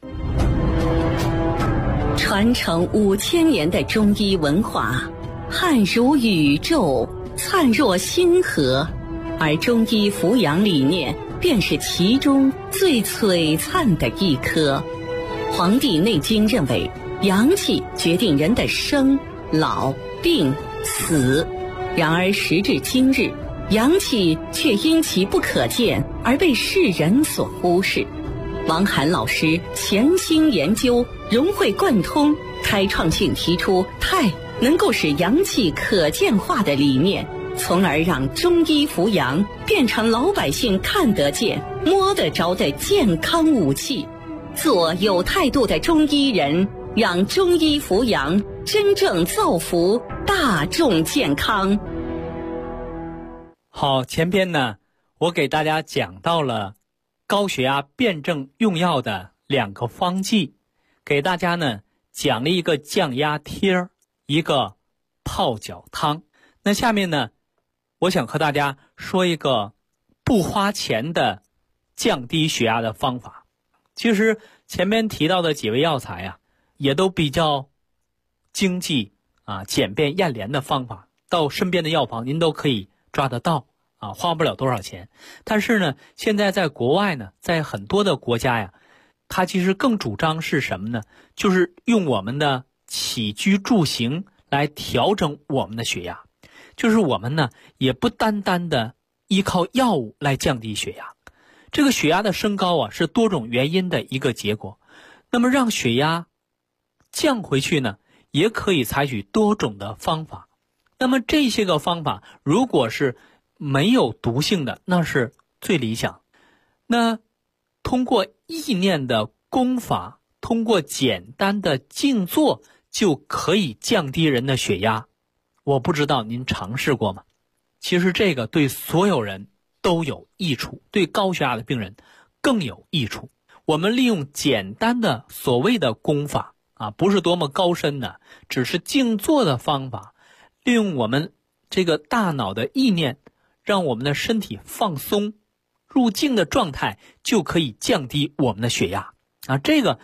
传承5000年的中医文化，汉如宇宙，灿若星河，而中医扶阳理念便是其中最璀璨的一颗。《黄帝内经》认为，阳气决定人的生、老、病、死。然而时至今日，阳气却因其不可见而被世人所忽视。王涵老师潜心研究，融会贯通，开创性提出太能够使阳气可见化的理念，从而让中医扶阳变成老百姓看得见、摸得着的健康武器。做有态度的中医人，让中医扶阳真正造福大众健康。 好，前边呢，我给大家讲到了高血压辩证用药的2个方剂，给大家呢讲了一个降压贴，一个泡脚汤。那下面呢，我想和大家说一个不花钱的降低血压的方法。其实前面提到的几味药材啊，也都比较经济啊、简便验廉的方法，到身边的药房您都可以抓得到啊，花不了多少钱。但是呢，现在在国外呢，在很多的国家呀，它其实更主张是什么呢？就是用我们的起居住行来调整我们的血压，就是我们呢也不单单的依靠药物来降低血压。这个血压的升高啊，是多种原因的一个结果。那么让血压降回去呢，也可以采取多种的方法。那么这些个方法如果是没有毒性的，那是最理想。那通过意念的功法，通过简单的静坐就可以降低人的血压。我不知道您尝试过吗？其实这个对所有人都有益处，对高血压的病人更有益处。我们利用简单的所谓的功法啊，不是多么高深的，只是静坐的方法，利用我们这个大脑的意念，让我们的身体放松，入静的状态，就可以降低我们的血压啊。这个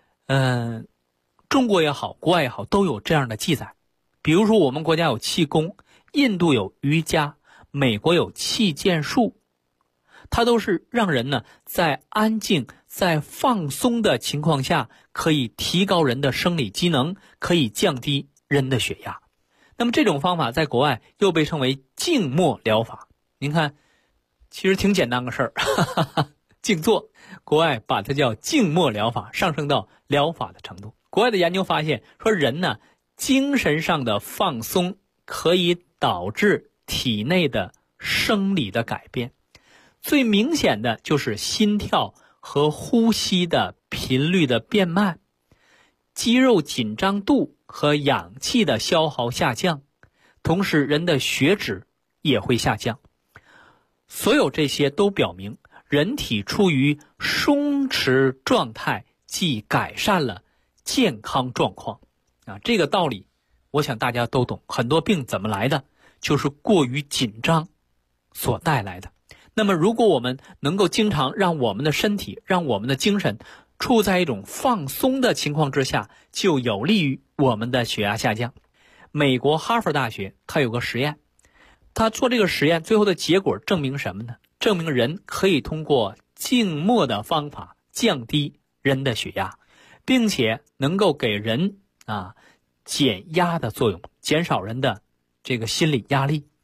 中国也好，国外也好，都有这样的记载。比如说我们国家有气功，印度有瑜伽，美国有气剑术，它都是让人呢在安静、在放松的情况下，可以提高人的生理机能，可以降低人的血压。那么这种方法在国外又被称为静默疗法。您看，其实挺简单个事儿，静坐，国外把它叫静默疗法，上升到疗法的程度。国外的研究发现说，人呢精神上的放松可以导致体内的生理的改变，最明显的就是心跳和呼吸的频率的变慢，肌肉紧张度和氧气的消耗下降，同时人的血脂也会下降。所有这些都表明人体处于松弛状态，即改善了健康状况啊。这个道理我想大家都懂，很多病怎么来的，就是过于紧张所带来的。那么如果我们能够经常让我们的身体，让我们的精神处在一种放松的情况之下，就有利于我们的血压下降。美国哈佛大学它有个实验，他做这个实验最后的结果证明什么呢？证明人可以通过静默的方法降低人的血压，并且能够给人减压的作用，减少人的这个心理压力。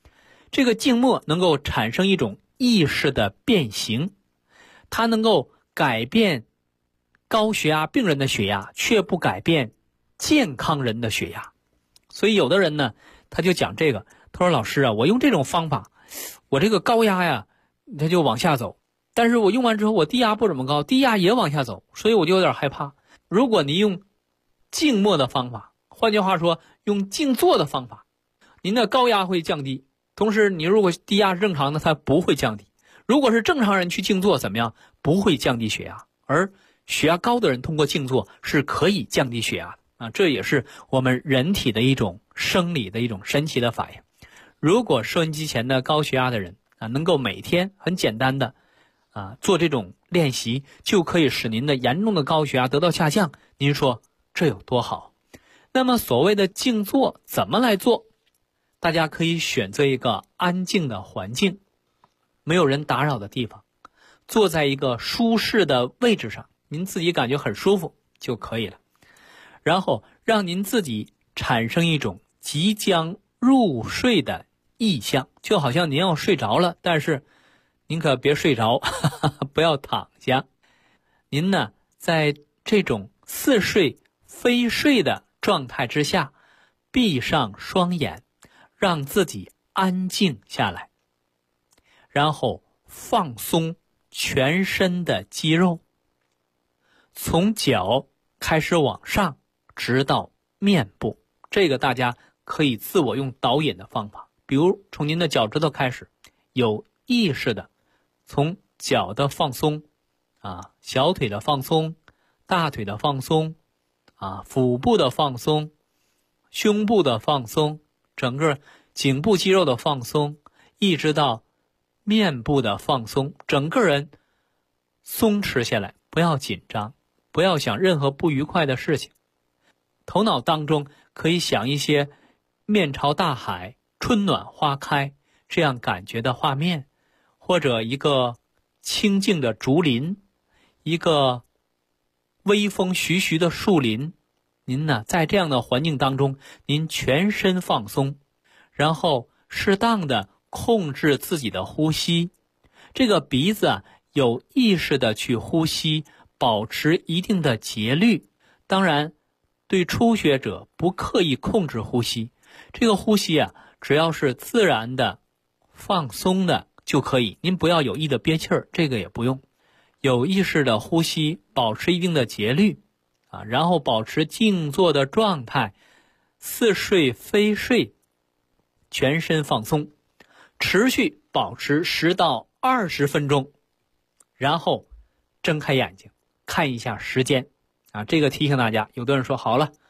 这个静默能够产生一种意识的变形，它能够改变高血压病人的血压，却不改变健康人的血压。所以有的人呢，他就讲这个，他说老师啊，我用这种方法，我这个高压呀，它就往下走，但是我用完之后，我低压不怎么高，低压也往下走，所以我就有点害怕。如果你用静默的方法，换句话说，用静坐的方法，您的高压会降低，同时你如果低压是正常的，它不会降低。如果是正常人去静坐怎么样？不会降低血压，而血压高的人通过静坐是可以降低血压的啊，这也是我们人体的一种生理的一种神奇的反应。如果收音机前的高血压的人啊，能够每天很简单的做这种练习，就可以使您的严重的高血压得到下降，您说这有多好？那么所谓的静坐怎么来做？大家可以选择一个安静的环境，没有人打扰的地方，坐在一个舒适的位置上，您自己感觉很舒服就可以了。然后让您自己产生一种即将入睡的意象，就好像您要睡着了，但是您可别睡着，不要躺下。您呢，在这种似睡非睡的状态之下，闭上双眼，让自己安静下来，然后放松全身的肌肉，从脚开始往上，直到面部。这个大家可以自我用导引的方法，比如从您的脚趾头开始，有意识的从脚的放松小腿的放松，大腿的放松腹部的放松，胸部的放松，整个颈部肌肉的放松，一直到面部的放松，整个人松弛下来，不要紧张，不要想任何不愉快的事情。头脑当中可以想一些面朝大海，春暖花开这样感觉的画面，或者一个清静的竹林，一个微风徐徐的树林。您呢，在这样的环境当中，您全身放松，然后适当的控制自己的呼吸。这个鼻子有意识的去呼吸，保持一定的节律。当然对初学者不刻意控制呼吸，这个呼吸只要是自然的放松的就可以，您不要有意的憋气儿，这个也不用。有意识的呼吸，保持一定的节律然后保持静坐的状态，似睡非睡，全身放松，持续保持10到20分钟，然后睁开眼睛看一下时间这个提醒大家。有的人说好了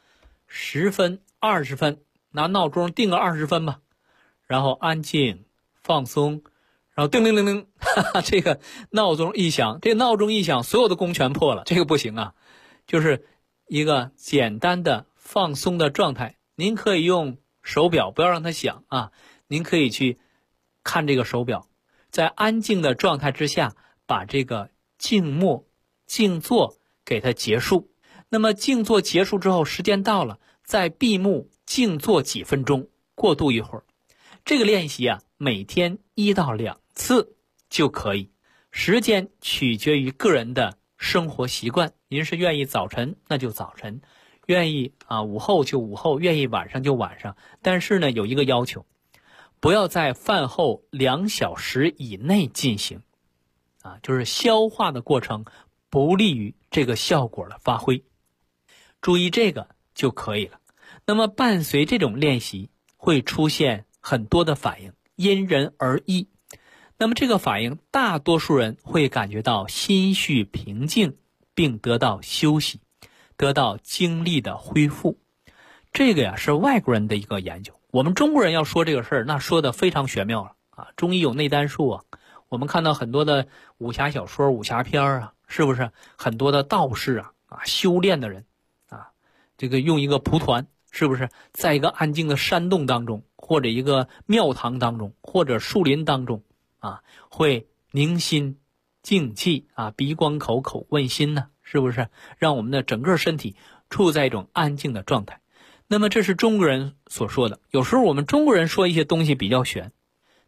10分20分，拿闹钟定个20分吧，然后安静放松，然后叮铃铃铃这个闹钟一响，这个闹钟一响，所有的功全破了，这个不行就是一个简单的放松的状态。您可以用手表，不要让它响您可以去看这个手表，在安静的状态之下，把这个静默静坐给它结束。那么静坐结束之后，时间到了，再闭目静坐几分钟，过渡一会儿。这个练习每天1到2次就可以，时间取决于个人的生活习惯。您是愿意早晨那就早晨，愿意午后就午后，愿意晚上就晚上。但是呢，有一个要求，不要在饭后2小时以内进行就是消化的过程不利于这个效果的发挥，注意这个就可以了。那么伴随这种练习会出现很多的反应，因人而异。那么这个反应，大多数人会感觉到心绪平静，并得到休息，得到精力的恢复。这个是外国人的一个研究。我们中国人要说这个事儿，那说的非常玄妙了中医有内丹术我们看到很多的武侠小说、武侠片是不是很多的道士修炼的人这个用一个蒲团，是不是在一个安静的山洞当中，或者一个庙堂当中，或者树林当中会凝心静气鼻观口，口问心是不是让我们的整个身体处在一种安静的状态。那么这是中国人所说的。有时候我们中国人说一些东西比较玄，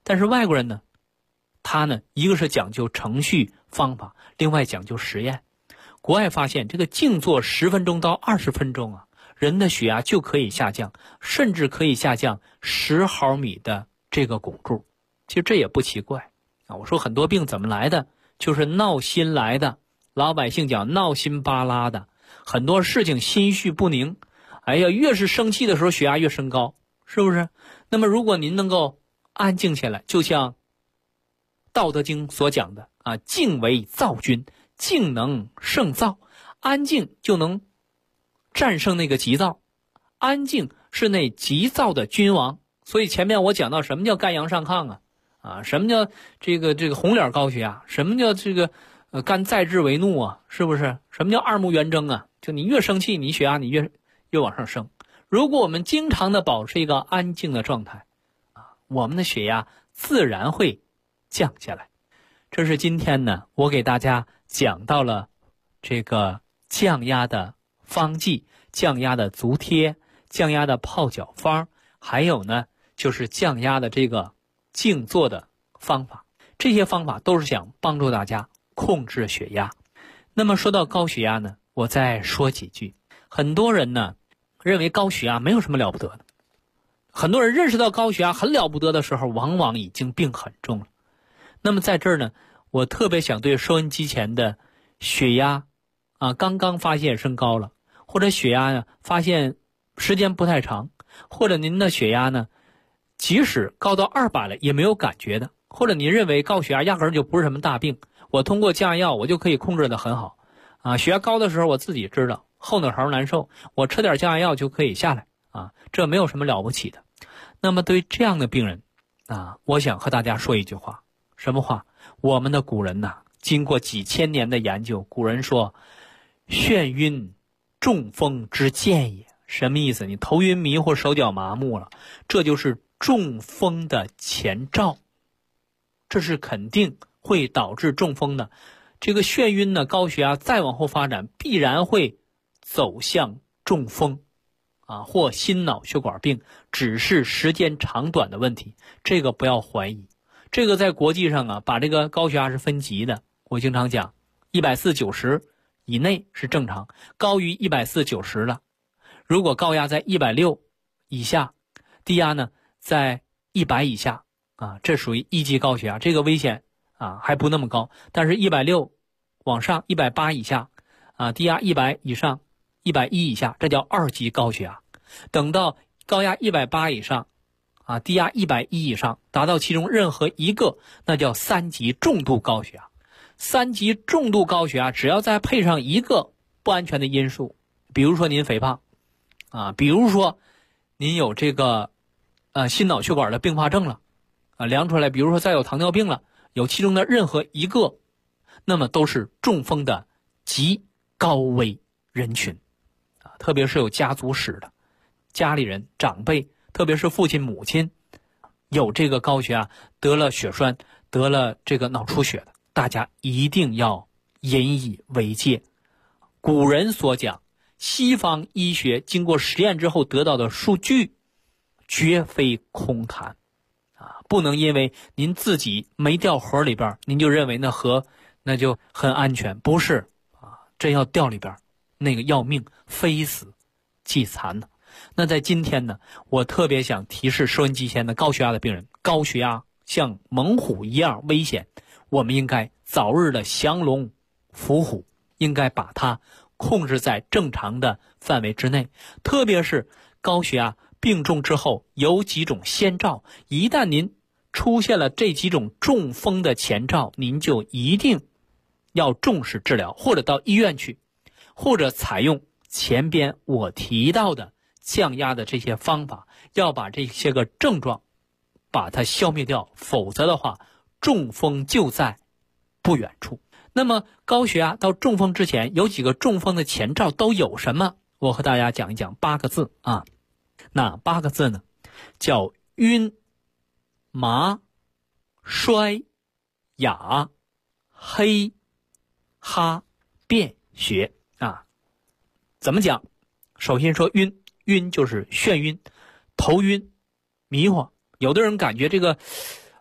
但是外国人呢，他呢一个是讲究程序方法，另外讲究实验。国外发现这个静坐10分钟到20分钟啊，人的血压就可以下降，甚至可以下降10毫米的这个汞柱。其实这也不奇怪啊。我说很多病怎么来的，就是闹心来的，老百姓讲闹心巴拉的，很多事情心绪不宁，哎呀，越是生气的时候血压越升高，是不是？那么如果您能够安静下来，就像《道德经》所讲的啊，静为躁君，静能胜躁，安静就能战胜那个急躁，安静是那急躁的君王。所以前面我讲到什么叫肝阳上亢啊，什么叫这个红脸高血压，什么叫这个肝在志为怒啊，是不是？什么叫二目圆睁啊？就你越生气，你血压你越往上升。如果我们经常的保持一个安静的状态啊，我们的血压自然会降下来。这是今天呢，我给大家讲到了这个降压的方剂、降压的足贴、降压的泡脚方，还有呢就是降压的这个静坐的方法。这些方法都是想帮助大家控制血压。那么说到高血压呢，我再说几句。很多人呢认为高血压没有什么了不得的，很多人认识到高血压很了不得的时候，往往已经病很重了。那么在这儿呢，我特别想对收音机前的血压刚刚发现升高了，或者血压呢发现时间不太长，或者您的血压呢即使高到200了也没有感觉的，或者您认为高血压压根儿就不是什么大病，我通过降压药我就可以控制得很好啊，血压高的时候我自己知道后脑勺难受，我吃点降压药就可以下来啊，这没有什么了不起的。那么对这样的病人啊，我想和大家说一句话。什么话？我们的古人呐，经过几千年的研究，古人说眩晕中风之见也。什么意思？你头晕迷糊，手脚麻木了，这就是中风的前兆，这是肯定会导致中风的。这个眩晕呢，高血压再往后发展，必然会走向中风或心脑血管病，只是时间长短的问题，这个不要怀疑。这个在国际上把这个高血压是分级的。我经常讲140/90以内是正常，高于140/90了，如果高压在160以下，低压呢在100以下这属于1级高血压，这个危险还不那么高。但是160往上，180以下低压100以上，110以下，这叫2级高血压。等到高压180以上低压110以上，达到其中任何一个，那叫3级重度高血压。3级重度高血压只要再配上一个不安全的因素，比如说您肥胖比如说您有这个心脑血管的并发症了量出来，比如说再有糖尿病了，有其中的任何一个，那么都是中风的极高危人群特别是有家族史的家里人长辈，特别是父亲母亲有这个高血压，得了血栓，得了这个脑出血的，大家一定要引以为戒。古人所讲，西方医学经过实验之后得到的数据绝非空谈不能因为您自己没掉河里边，您就认为那河那就很安全，不是真要掉里边，那个要命，非死即残呢。那在今天呢，我特别想提示收音机前的高血压的病人，高血压像猛虎一样危险，我们应该早日的降龙伏虎，应该把它控制在正常的范围之内。特别是高血压病重之后有几种先兆，一旦您出现了这几种中风的前兆，您就一定要重视治疗，或者到医院去，或者采用前边我提到的降压的这些方法，要把这些个症状把它消灭掉，否则的话中风就在不远处。那么高血压到中风之前有几个中风的前兆都有什么？我和大家讲一讲8个字那8个字呢，叫晕、麻、衰、哑、黑、哈、便、血怎么讲？首先说晕，晕就是眩晕、头晕、迷糊。有的人感觉这个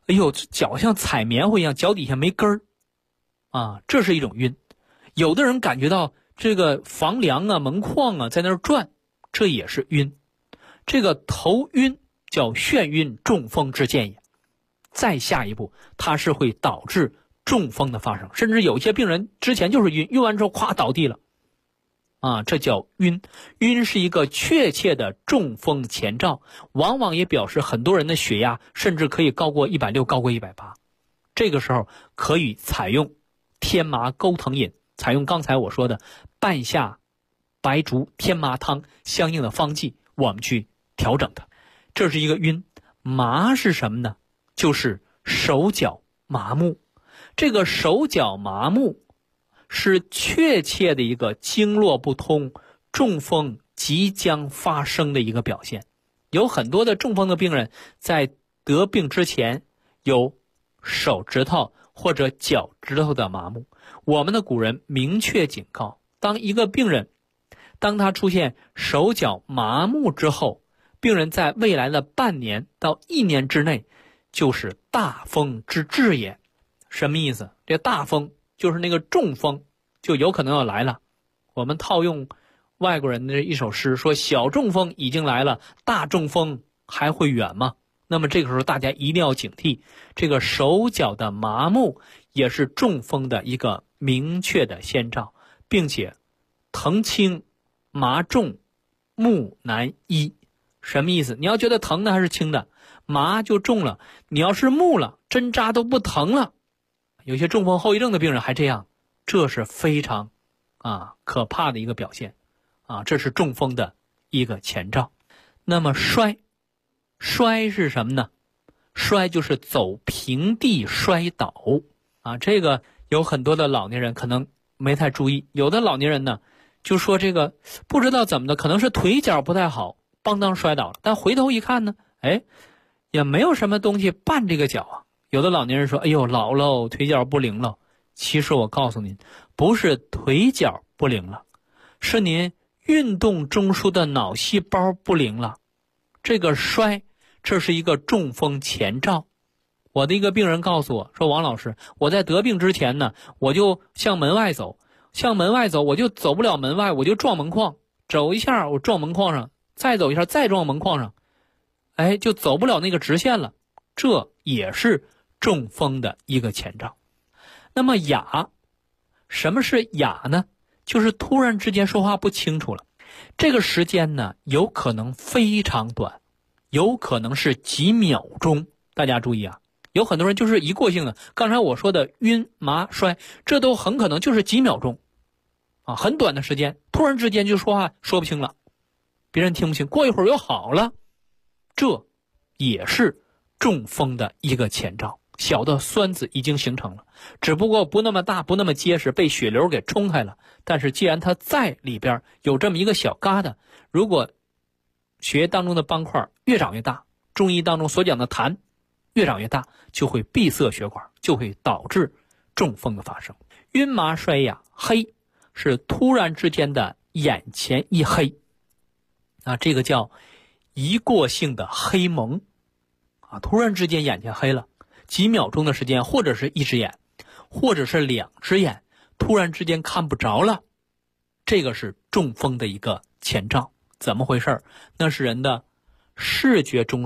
哎呦，脚像踩棉花一样，脚底下没根儿啊，这是一种晕。有的人感觉到这个房梁啊、门框啊在那儿转，这也是晕。这个头晕叫眩晕，中风之见也。再下一步，它是会导致中风的发生，甚至有些病人之前就是晕，晕完之后咵倒地了啊，这叫晕。晕是一个确切的中风前兆，往往也表示很多人的血压甚至可以高过160，高过180。这个时候可以采用天麻钩藤饮，采用刚才我说的半夏、白术、天麻汤相应的方剂，我们去调整它。这是一个晕。麻是什么呢？就是手脚麻木。这个手脚麻木是确切的一个经络不通、中风即将发生的一个表现。有很多的中风的病人在得病之前有手指头或者脚趾头的麻木。我们的古人明确警告，当一个病人当他出现手脚麻木之后，病人在未来的半年到1年之内就是大风之至也。什么意思？这大风就是那个中风就有可能要来了。我们套用外国人的一首诗说，小中风已经来了，大中风还会远吗？那么这个时候大家一定要警惕，这个手脚的麻木也是中风的一个明确的先兆，并且疼轻麻重木难医。什么意思？你要觉得疼的还是轻的，麻就重了，你要是木了，针扎都不疼了。有些中风后遗症的病人还这样，这是非常可怕的一个表现啊，这是中风的一个前兆。那么摔是什么呢？摔就是走平地摔倒啊，这个有很多的老年人可能没太注意，有的老年人呢就说这个不知道怎么的，可能是腿脚不太好，邦当摔倒了，但回头一看呢，也没有什么东西绊这个脚啊。有的老年人说，哎呦，老喽，腿脚不灵了。其实我告诉您，不是腿脚不灵了，是您运动中枢的脑细胞不灵了。这个摔，这是一个中风前兆。我的一个病人告诉我说，王老师，我在得病之前呢，我就向门外走，我就走不了门外，我就撞门框，走一下我撞门框上，再走一下再撞门框上，就走不了那个直线了。这也是中风的一个前兆。那么哑，什么是哑呢？就是突然之间说话不清楚了。这个时间呢，有可能非常短，有可能是几秒钟。大家注意啊，有很多人就是一过性的，刚才我说的晕麻摔，这都很可能就是几秒钟啊，很短的时间，突然之间就说话说不清了，别人听不清，过一会儿又好了。这也是中风的一个前兆。小的栓子已经形成了，只不过不那么大，不那么结实，被血流给冲开了。但是既然它在里边有这么一个小疙瘩，如果血液当中的斑块越长越大，中医当中所讲的痰越长越大，就会闭塞血管，就会导致中风的发生。晕麻衰哑，黑是突然之间的眼前一黑啊，这个叫一过性的黑蒙啊，突然之间眼前黑了，几秒钟的时间，或者是一只眼，或者是2只眼，突然之间看不着了，这个是中风的一个前兆。怎么回事？那是人的视觉中